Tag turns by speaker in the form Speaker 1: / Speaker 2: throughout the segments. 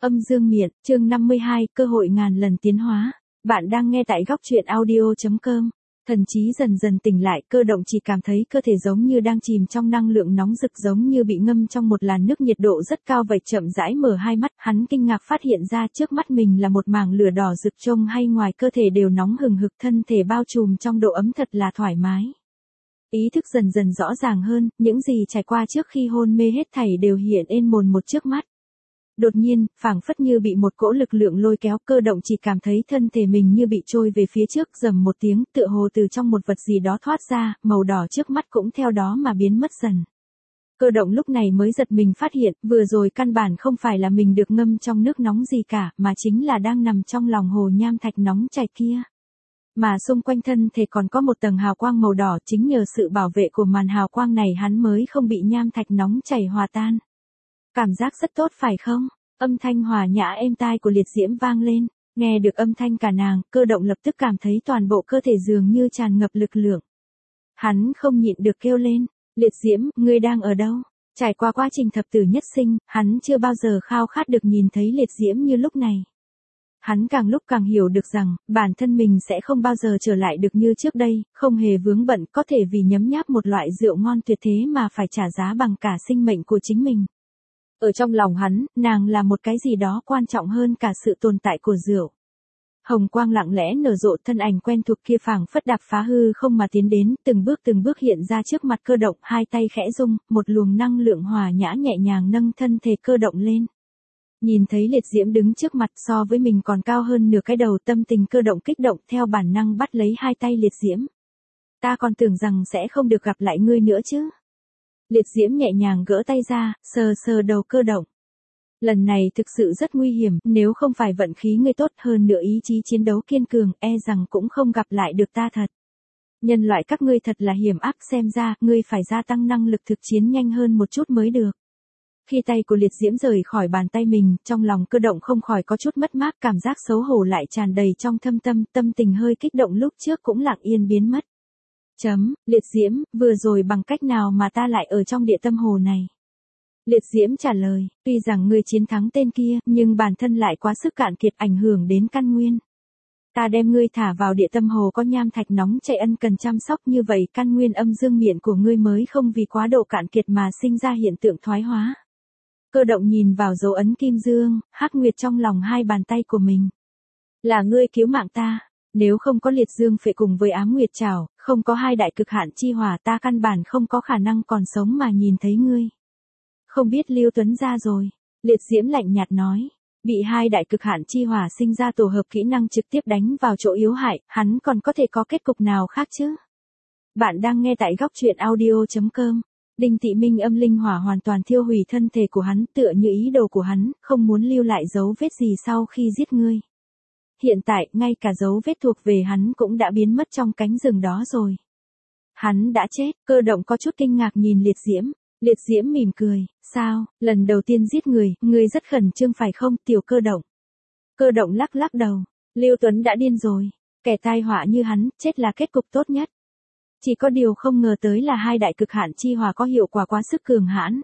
Speaker 1: Âm dương miện, chương 52, cơ hội ngàn lần tiến hóa. Bạn đang nghe tại góc truyện audio.com. Thần trí dần dần tỉnh lại, Cơ Động chỉ cảm thấy cơ thể giống như đang chìm trong năng lượng nóng rực, giống như bị ngâm trong một làn nước nhiệt độ rất cao vậy. Chậm rãi mở hai mắt, hắn kinh ngạc phát hiện ra trước mắt mình là một mảng lửa đỏ rực, trông hay ngoài cơ thể đều nóng hừng hực, thân thể bao trùm trong độ ấm thật là thoải mái. Ý thức dần dần rõ ràng hơn, những gì trải qua trước khi hôn mê hết thảy đều hiện lên mồn một trước mắt. Đột nhiên, phảng phất như bị một cỗ lực lượng lôi kéo, Cơ Động chỉ cảm thấy thân thể mình như bị trôi về phía trước, rầm một tiếng, tựa hồ từ trong một vật gì đó thoát ra, màu đỏ trước mắt cũng theo đó mà biến mất dần. Cơ Động lúc này mới giật mình phát hiện, vừa rồi căn bản không phải là mình được ngâm trong nước nóng gì cả, mà chính là đang nằm trong lòng hồ nham thạch nóng chảy kia. Mà xung quanh thân thể còn có một tầng hào quang màu đỏ, chính nhờ sự bảo vệ của màn hào quang này hắn mới không bị nham thạch nóng chảy hòa tan. Cảm giác rất tốt phải không? Âm thanh hòa nhã êm tai của Liệt Diễm vang lên, nghe được âm thanh cả nàng, Cơ Động lập tức cảm thấy toàn bộ cơ thể dường như tràn ngập lực lượng. Hắn không nhịn được kêu lên, Liệt Diễm, ngươi đang ở đâu? Trải qua quá trình thập tử nhất sinh, hắn chưa bao giờ khao khát được nhìn thấy Liệt Diễm như lúc này. Hắn càng lúc càng hiểu được rằng, bản thân mình sẽ không bao giờ trở lại được như trước đây, không hề vướng bận, có thể vì nhấm nháp một loại rượu ngon tuyệt thế mà phải trả giá bằng cả sinh mệnh của chính mình. Ở trong lòng hắn, nàng là một cái gì đó quan trọng hơn cả sự tồn tại của rượu. Hồng quang lặng lẽ nở rộ, thân ảnh quen thuộc kia phảng phất đạp phá hư không mà tiến đến, từng bước hiện ra trước mặt Cơ Động, hai tay khẽ rung, một luồng năng lượng hòa nhã nhẹ nhàng nâng thân thể Cơ Động lên. Nhìn thấy Liệt Diễm đứng trước mặt so với mình còn cao hơn nửa cái đầu, tâm tình Cơ Động kích động, theo bản năng bắt lấy hai tay Liệt Diễm. Ta còn tưởng rằng sẽ không được gặp lại ngươi nữa chứ. Liệt Diễm nhẹ nhàng gỡ tay ra, sờ sờ đầu Cơ Động. Lần này thực sự rất nguy hiểm, nếu không phải vận khí ngươi tốt hơn nữa ý chí chiến đấu kiên cường, e rằng cũng không gặp lại được ta thật. Nhân loại các ngươi thật là hiểm ác, xem ra, ngươi phải gia tăng năng lực thực chiến nhanh hơn một chút mới được. Khi tay của Liệt Diễm rời khỏi bàn tay mình, trong lòng Cơ Động không khỏi có chút mất mát, cảm giác xấu hổ lại tràn đầy trong thâm tâm, tâm tình hơi kích động lúc trước cũng lặng yên biến mất. Liệt Diễm, vừa rồi bằng cách nào mà ta lại ở trong địa tâm hồ này? Liệt Diễm trả lời, tuy rằng ngươi chiến thắng tên kia, nhưng bản thân lại quá sức cạn kiệt, ảnh hưởng đến căn nguyên. Ta đem ngươi thả vào địa tâm hồ có nham thạch nóng chảy, ân cần chăm sóc, như vậy căn nguyên âm dương miện của ngươi mới không vì quá độ cạn kiệt mà sinh ra hiện tượng thoái hóa. Cơ Động nhìn vào dấu ấn kim dương, hắc nguyệt trong lòng hai bàn tay của mình. Là ngươi cứu mạng ta. Nếu không có liệt dương phệ cùng với ám nguyệt trảo, không có hai đại cực hạn chi hỏa, ta căn bản không có khả năng còn sống mà nhìn thấy ngươi. Không biết Lưu Tuấn ra rồi. Liệt Diễm lạnh nhạt nói. Bị hai đại cực hạn chi hỏa sinh ra tổ hợp kỹ năng trực tiếp đánh vào chỗ yếu hại, hắn còn có thể có kết cục nào khác chứ? Bạn đang nghe tại góc truyện audio.com. Đinh Tị Minh âm linh hỏa hoàn toàn thiêu hủy thân thể của hắn, tựa như ý đồ của hắn, không muốn lưu lại dấu vết gì sau khi giết ngươi. Hiện tại, ngay cả dấu vết thuộc về hắn cũng đã biến mất trong cánh rừng đó rồi. Hắn đã chết. Cơ Động có chút kinh ngạc nhìn Liệt Diễm. Liệt Diễm mỉm cười, sao, lần đầu tiên giết người, ngươi rất khẩn trương phải không, tiểu Cơ Động? Cơ Động lắc lắc đầu, Lưu Tuấn đã điên rồi, kẻ tai họa như hắn, chết là kết cục tốt nhất. Chỉ có điều không ngờ tới là hai đại cực hạn chi hỏa có hiệu quả quá sức cường hãn.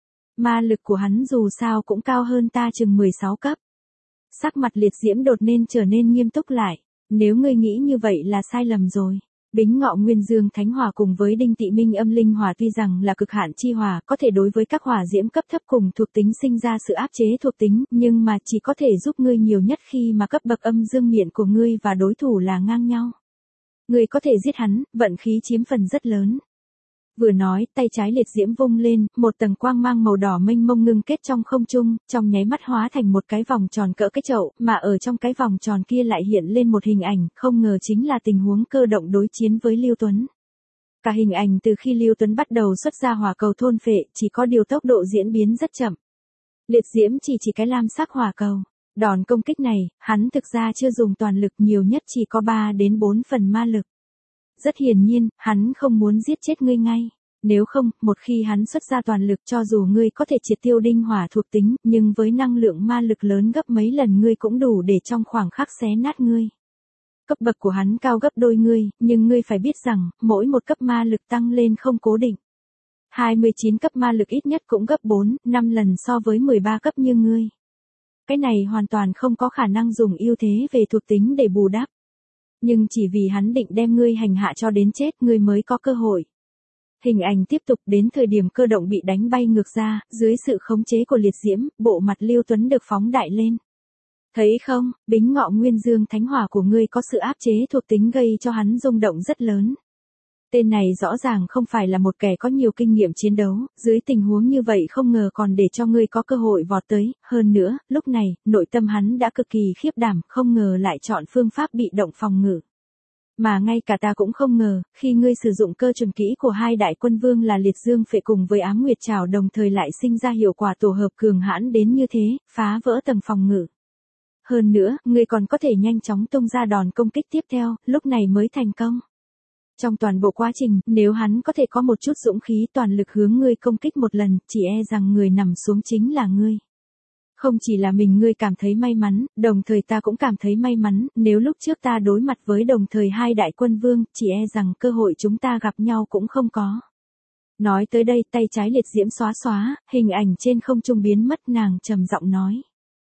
Speaker 1: Ma lực của hắn dù sao cũng cao hơn ta chừng 16 cấp. Sắc mặt Liệt Diễm đột nhiên trở nên nghiêm túc lại. Nếu ngươi nghĩ như vậy là sai lầm rồi. Bính Ngọ Nguyên Dương Thánh Hỏa cùng với Đinh Tị Minh âm linh hỏa tuy rằng là cực hạn chi hỏa, có thể đối với các hỏa diễm cấp thấp cùng thuộc tính sinh ra sự áp chế thuộc tính, nhưng mà chỉ có thể giúp ngươi nhiều nhất khi mà cấp bậc âm dương miện của ngươi và đối thủ là ngang nhau. Ngươi có thể giết hắn, vận khí chiếm phần rất lớn. Vừa nói, tay trái Liệt Diễm vung lên, một tầng quang mang màu đỏ mênh mông ngưng kết trong không trung, trong nháy mắt hóa thành một cái vòng tròn cỡ cái chậu, mà ở trong cái vòng tròn kia lại hiện lên một hình ảnh, không ngờ chính là tình huống Cơ Động đối chiến với Lưu Tuấn. Cả hình ảnh từ khi Lưu Tuấn bắt đầu xuất ra hỏa cầu thôn phệ, chỉ có điều tốc độ diễn biến rất chậm. Liệt Diễm chỉ cái lam sắc hỏa cầu. Đòn công kích này, hắn thực ra chưa dùng toàn lực, nhiều nhất chỉ có 3 đến 4 phần ma lực. Rất hiển nhiên, hắn không muốn giết chết ngươi ngay. Nếu không, một khi hắn xuất ra toàn lực, cho dù ngươi có thể triệt tiêu đinh hỏa thuộc tính, nhưng với năng lượng ma lực lớn gấp mấy lần ngươi cũng đủ để trong khoảng khắc xé nát ngươi. Cấp bậc của hắn cao gấp đôi ngươi, nhưng ngươi phải biết rằng, mỗi một cấp ma lực tăng lên không cố định. 29 cấp ma lực ít nhất cũng gấp 4, 5 lần so với 13 cấp như ngươi. cái này hoàn toàn không có khả năng dùng ưu thế về thuộc tính để bù đắp. Nhưng chỉ vì hắn định đem ngươi hành hạ cho đến chết ngươi mới có cơ hội. Hình ảnh tiếp tục đến thời điểm Cơ Động bị đánh bay ngược ra, dưới sự khống chế của liệt diễm, bộ mặt Lưu Tuấn được phóng đại lên. Thấy không, Bính Ngọ Nguyên Dương Thánh Hỏa của ngươi có sự áp chế thuộc tính gây cho hắn rung động rất lớn. Tên này rõ ràng không phải là một kẻ có nhiều kinh nghiệm chiến đấu, dưới tình huống như vậy không ngờ còn để cho ngươi có cơ hội vọt tới, hơn nữa, lúc này, nội tâm hắn đã cực kỳ khiếp đảm, không ngờ lại chọn phương pháp bị động phòng ngự. Mà ngay cả ta cũng không ngờ, khi ngươi sử dụng cơ chuẩn kỹ của hai đại quân vương là Liệt Dương Phệ cùng với Ám Nguyệt Trảo đồng thời lại sinh ra hiệu quả tổ hợp cường hãn đến như thế, phá vỡ tầng phòng ngự. Hơn nữa, ngươi còn có thể nhanh chóng tung ra đòn công kích tiếp theo, lúc này mới thành công. Trong toàn bộ quá trình, nếu hắn có thể có một chút dũng khí toàn lực hướng ngươi công kích một lần, chỉ e rằng người nằm xuống chính là ngươi. Không chỉ là mình ngươi cảm thấy may mắn, đồng thời ta cũng cảm thấy may mắn, nếu lúc trước ta đối mặt với đồng thời hai đại quân vương, chỉ e rằng cơ hội chúng ta gặp nhau cũng không có. Nói tới đây tay trái liệt diễm xóa, hình ảnh trên không trung biến mất nàng trầm giọng nói.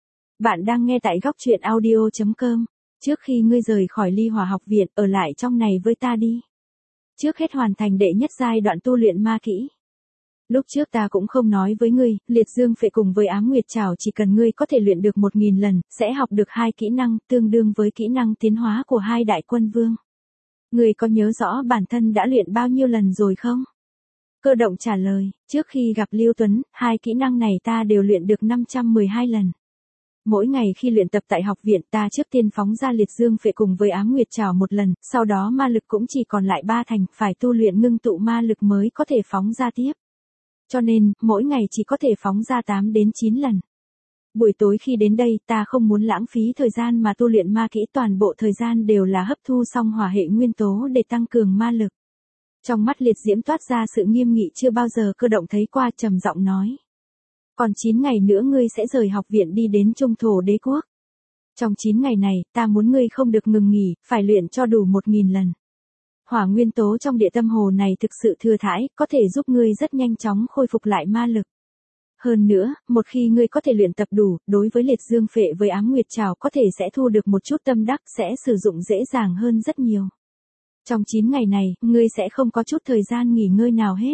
Speaker 1: Bạn đang nghe tại góc truyện audio.com, trước khi ngươi rời khỏi Ly Hỏa học viện, ở lại trong này với ta đi. Trước hết hoàn thành đệ nhất giai đoạn tu luyện ma kỹ. Lúc trước ta cũng không nói với ngươi, Liệt Dương Phệ cùng với Ám Nguyệt Trảo chỉ cần ngươi có thể luyện được 1000 lần, sẽ học được 2 kỹ năng tương đương với kỹ năng tiến hóa của hai đại quân vương. Ngươi có nhớ rõ bản thân đã luyện bao nhiêu lần rồi không? Cơ Động trả lời, trước khi gặp Lưu Tuấn, 2 kỹ năng này ta đều luyện được 512 lần. Mỗi ngày khi luyện tập tại học viện ta trước tiên phóng ra Liệt Dương Phệ cùng với Ám Nguyệt Trảo một lần, sau đó ma lực cũng chỉ còn lại 3 thành, phải tu luyện ngưng tụ ma lực mới có thể phóng ra tiếp. Cho nên, mỗi ngày chỉ có thể phóng ra 8 đến 9 lần. Buổi tối khi đến đây ta không muốn lãng phí thời gian mà tu luyện ma kỹ, toàn bộ thời gian đều là hấp thu xong hỏa hệ nguyên tố để tăng cường ma lực. Trong mắt liệt diễm toát ra sự nghiêm nghị chưa bao giờ Cơ Động thấy qua, trầm giọng nói. Còn 9 ngày nữa ngươi sẽ rời học viện đi đến Trung Thổ Đế Quốc. Trong 9 ngày này, ta muốn ngươi không được ngừng nghỉ, phải luyện cho đủ 1000 lần. Hỏa nguyên tố trong địa tâm hồ này thực sự thừa thãi, có thể giúp ngươi rất nhanh chóng khôi phục lại ma lực. Hơn nữa, một khi ngươi có thể luyện tập đủ, đối với Liệt Dương Phệ với Ám Nguyệt Trảo có thể sẽ thu được một chút tâm đắc, sẽ sử dụng dễ dàng hơn rất nhiều. Trong 9 ngày này, ngươi sẽ không có chút thời gian nghỉ ngơi nào hết.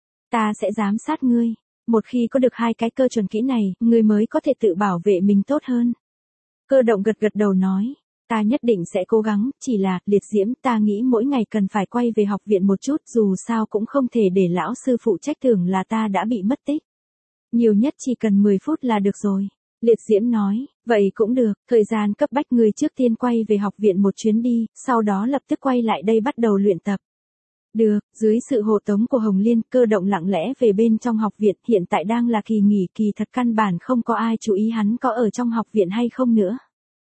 Speaker 1: Ta sẽ giám sát ngươi. Một khi có được 2 cái cơ chuẩn kỹ này, ngươi mới có thể tự bảo vệ mình tốt hơn. Cơ Động gật đầu nói. Ta nhất định sẽ cố gắng, chỉ là, liệt diễm, ta nghĩ mỗi ngày cần phải quay về học viện một chút, dù sao cũng không thể để lão sư phụ trách tưởng là ta đã bị mất tích. Nhiều nhất chỉ cần 10 phút là được rồi. Liệt diễm nói, vậy cũng được, thời gian cấp bách người trước tiên quay về học viện một chuyến đi, sau đó lập tức quay lại đây bắt đầu luyện tập. Được, dưới sự hộ tống của Hồng Liên, Cơ Động lặng lẽ về bên trong học viện, hiện tại đang là kỳ nghỉ, kỳ thật căn bản không có ai chú ý hắn có ở trong học viện hay không nữa.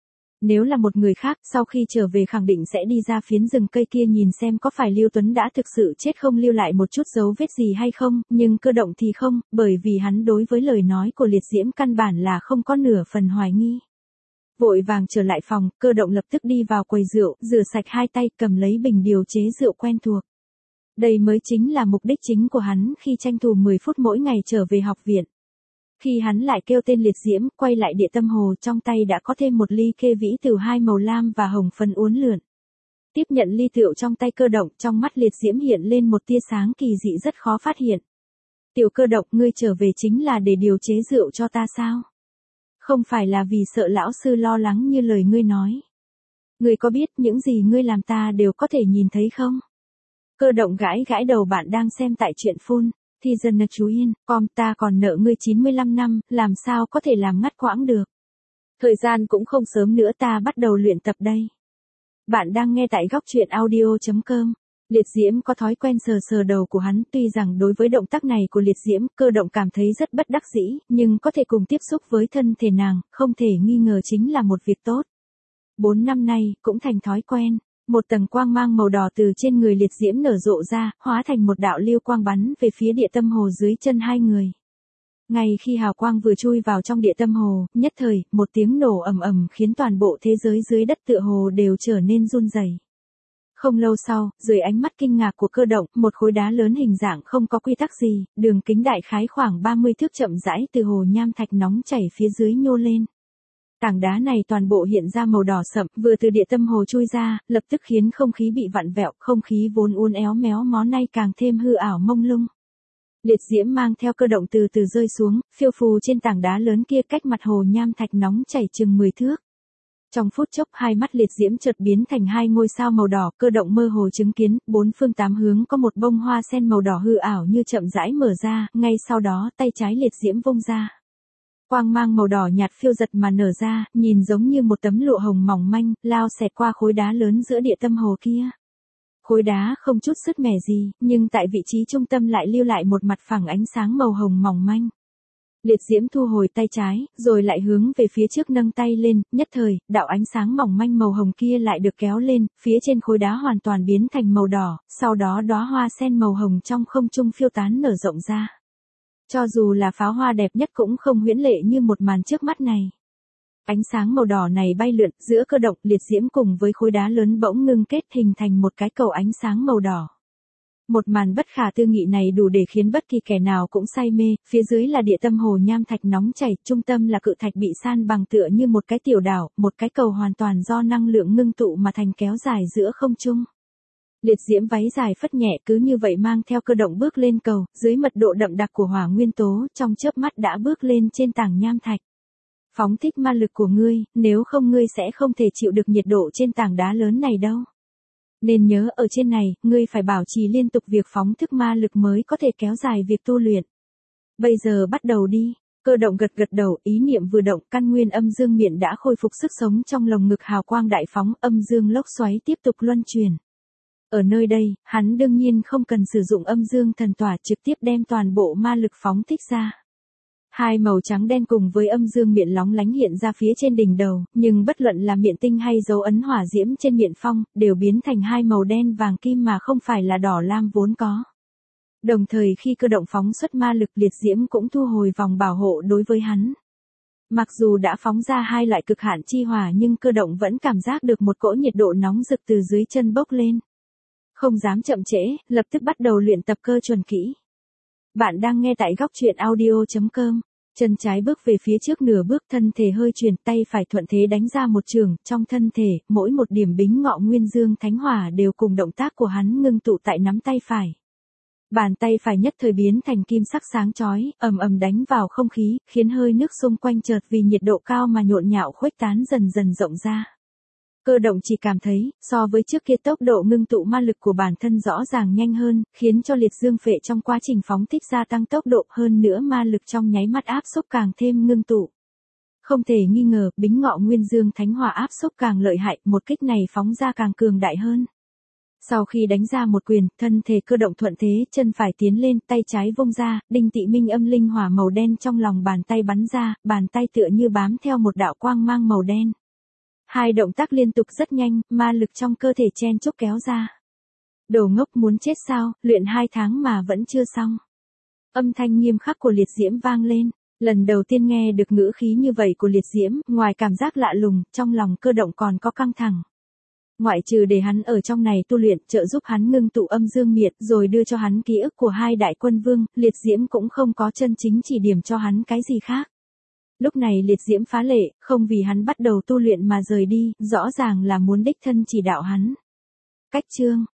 Speaker 1: Nếu là một người khác, sau khi trở về khẳng định sẽ đi ra phiến rừng cây kia nhìn xem có phải Lưu Tuấn đã thực sự chết không, lưu lại một chút dấu vết gì hay không, nhưng Cơ Động thì không, bởi vì hắn đối với lời nói của liệt diễm căn bản là không có nửa phần hoài nghi. Vội vàng trở lại phòng, Cơ Động lập tức đi vào quầy rượu, rửa sạch 2 tay, cầm lấy bình điều chế rượu quen thuộc. Đây mới chính là mục đích chính của hắn khi tranh thủ 10 phút mỗi ngày trở về học viện. Khi hắn lại kêu tên liệt diễm, quay lại địa tâm hồ, trong tay đã có thêm một ly kê vĩ từ 2 màu lam và hồng phấn uốn lượn. Tiếp nhận ly rượu trong tay Cơ Động, trong mắt liệt diễm hiện lên một tia sáng kỳ dị rất khó phát hiện. Tiểu Cơ Động, ngươi trở về chính là để điều chế rượu cho ta sao? Không phải là vì sợ lão sư lo lắng như lời ngươi nói. Ngươi có biết những gì ngươi làm ta đều có thể nhìn thấy không? Cơ Động gãi đầu. Bạn đang xem tại truyện phun. Thì dần chú yên, ta còn nợ ngươi 95 năm, làm sao có thể làm ngắt quãng được. Thời gian cũng không sớm nữa, ta bắt đầu luyện tập đây. Bạn đang nghe tại góc truyện audio.com. Liệt diễm có thói quen sờ đầu của hắn, tuy rằng đối với động tác này của liệt diễm, Cơ Động cảm thấy rất bất đắc dĩ, nhưng có thể cùng tiếp xúc với thân thể nàng, không thể nghi ngờ chính là một việc tốt. 4 năm nay, cũng thành thói quen. Một tầng quang mang màu đỏ từ trên người liệt diễm nở rộ ra, hóa thành một đạo lưu quang bắn về phía địa tâm hồ dưới chân hai người. Ngay khi hào quang vừa chui vào trong địa tâm hồ, nhất thời, một tiếng nổ ầm khiến toàn bộ thế giới dưới đất tựa hồ đều trở nên run rẩy. Không lâu sau, dưới ánh mắt kinh ngạc của Cơ Động, một khối đá lớn hình dạng không có quy tắc gì, đường kính đại khái khoảng 30 thước chậm rãi từ hồ nham thạch nóng chảy phía dưới nhô lên. Tảng đá này toàn bộ hiện ra màu đỏ sậm, vừa từ địa tâm hồ chui ra, lập tức khiến không khí bị vặn vẹo, không khí vốn uốn éo méo mó nay càng thêm hư ảo mông lung. Liệt diễm mang theo cơ động từ từ rơi xuống, phiêu phù trên tảng đá lớn kia cách mặt hồ nham thạch nóng chảy chừng 10 thước. Trong phút chốc hai mắt liệt diễm chợt biến thành hai ngôi sao màu đỏ, cơ động mơ hồ chứng kiến, bốn phương tám hướng có một bông hoa sen màu đỏ hư ảo như chậm rãi mở ra, ngay sau đó tay trái liệt diễm vung ra. Quang mang màu đỏ nhạt phiêu giật mà nở ra, nhìn giống như một tấm lụa hồng mỏng manh, lao xẹt qua khối đá lớn giữa địa tâm hồ kia. Khối đá không chút sứt mẻ gì, nhưng tại vị trí trung tâm lại lưu lại một mặt phẳng ánh sáng màu hồng mỏng manh. Liệt diễm thu hồi tay trái, rồi lại hướng về phía trước nâng tay lên, nhất thời, đạo ánh sáng mỏng manh màu hồng kia lại được kéo lên, phía trên khối đá hoàn toàn biến thành màu đỏ, sau đó đóa hoa sen màu hồng trong không trung phiêu tán nở rộng ra. Cho dù là pháo hoa đẹp nhất cũng không huyễn lệ như một màn trước mắt này. Ánh sáng màu đỏ này bay lượn giữa cơ động, liệt diễm cùng với khối đá lớn bỗng ngưng kết hình thành một cái cầu ánh sáng màu đỏ. Một màn bất khả tư nghị này đủ để khiến bất kỳ kẻ nào cũng say mê, phía dưới là địa tâm hồ nham thạch nóng chảy, trung tâm là cự thạch bị san bằng tựa như một cái tiểu đảo, một cái cầu hoàn toàn do năng lượng ngưng tụ mà thành kéo dài giữa không trung. Liệt diễm váy dài phất nhẹ cứ như vậy mang theo cơ động bước lên cầu, dưới mật độ đậm đặc của hỏa nguyên tố, trong chớp mắt đã bước lên trên tảng nham thạch. Phóng thích ma lực của ngươi, nếu không ngươi sẽ không thể chịu được nhiệt độ trên tảng đá lớn này đâu. Nên nhớ ở trên này, ngươi phải bảo trì liên tục việc phóng thức ma lực mới có thể kéo dài việc tu luyện. Bây giờ bắt đầu đi. Cơ động gật gật đầu, ý niệm vừa động, căn nguyên âm dương miện đã khôi phục sức sống trong lồng ngực hào quang đại phóng, âm dương lốc xoáy tiếp tục luân chuyển. Ở nơi đây, hắn đương nhiên không cần sử dụng âm dương thần tỏa, trực tiếp đem toàn bộ ma lực phóng thích ra. Hai màu trắng đen cùng với âm dương miện lóng lánh hiện ra phía trên đỉnh đầu, nhưng bất luận là miện tinh hay dấu ấn hỏa diễm trên miện phong, đều biến thành hai màu đen vàng kim mà không phải là đỏ lam vốn có. Đồng thời khi cơ động phóng xuất ma lực, liệt diễm cũng thu hồi vòng bảo hộ đối với hắn. Mặc dù đã phóng ra hai loại cực hạn chi hỏa nhưng cơ động vẫn cảm giác được một cỗ nhiệt độ nóng rực từ dưới chân bốc lên. Không dám chậm trễ, lập tức bắt đầu luyện tập cơ chuẩn kỹ. Bạn đang nghe tại góc truyện audio.com. Chân trái bước về phía trước nửa bước, thân thể hơi chuyển, tay phải thuận thế đánh ra một chưởng, trong thân thể, mỗi một điểm bính ngọ nguyên dương thánh hỏa đều cùng động tác của hắn ngưng tụ tại nắm tay phải. Bàn tay phải nhất thời biến thành kim sắc sáng chói, ầm ầm đánh vào không khí, khiến hơi nước xung quanh chợt vì nhiệt độ cao mà nhộn nhạo khuếch tán dần dần rộng ra. Cơ động chỉ cảm thấy, so với trước kia tốc độ ngưng tụ ma lực của bản thân rõ ràng nhanh hơn, khiến cho liệt dương phệ trong quá trình phóng thích gia tăng tốc độ, hơn nữa ma lực trong nháy mắt áp xúc càng thêm ngưng tụ. Không thể nghi ngờ, bính ngọ nguyên dương thánh hỏa áp xúc càng lợi hại, một kích này phóng ra càng cường đại hơn. Sau khi đánh ra một quyền, thân thể cơ động thuận thế, chân phải tiến lên, tay trái vung ra, đinh tị minh âm linh hỏa màu đen trong lòng bàn tay bắn ra, bàn tay tựa như bám theo một đạo quang mang màu đen. Hai động tác liên tục rất nhanh, ma lực trong cơ thể chen chúc kéo ra. Đồ ngốc muốn chết sao, luyện 2 tháng mà vẫn chưa xong. Âm thanh nghiêm khắc của liệt diễm vang lên. Lần đầu tiên nghe được ngữ khí như vậy của liệt diễm, ngoài cảm giác lạ lùng, trong lòng cơ động còn có căng thẳng. Ngoại trừ để hắn ở trong này tu luyện, trợ giúp hắn ngưng tụ âm dương miệt, rồi đưa cho hắn ký ức của hai đại quân vương, liệt diễm cũng không có chân chính chỉ điểm cho hắn cái gì khác. Lúc này liệt diễm phá lệ, không vì hắn bắt đầu tu luyện mà rời đi, rõ ràng là muốn đích thân chỉ đạo hắn. Cách chương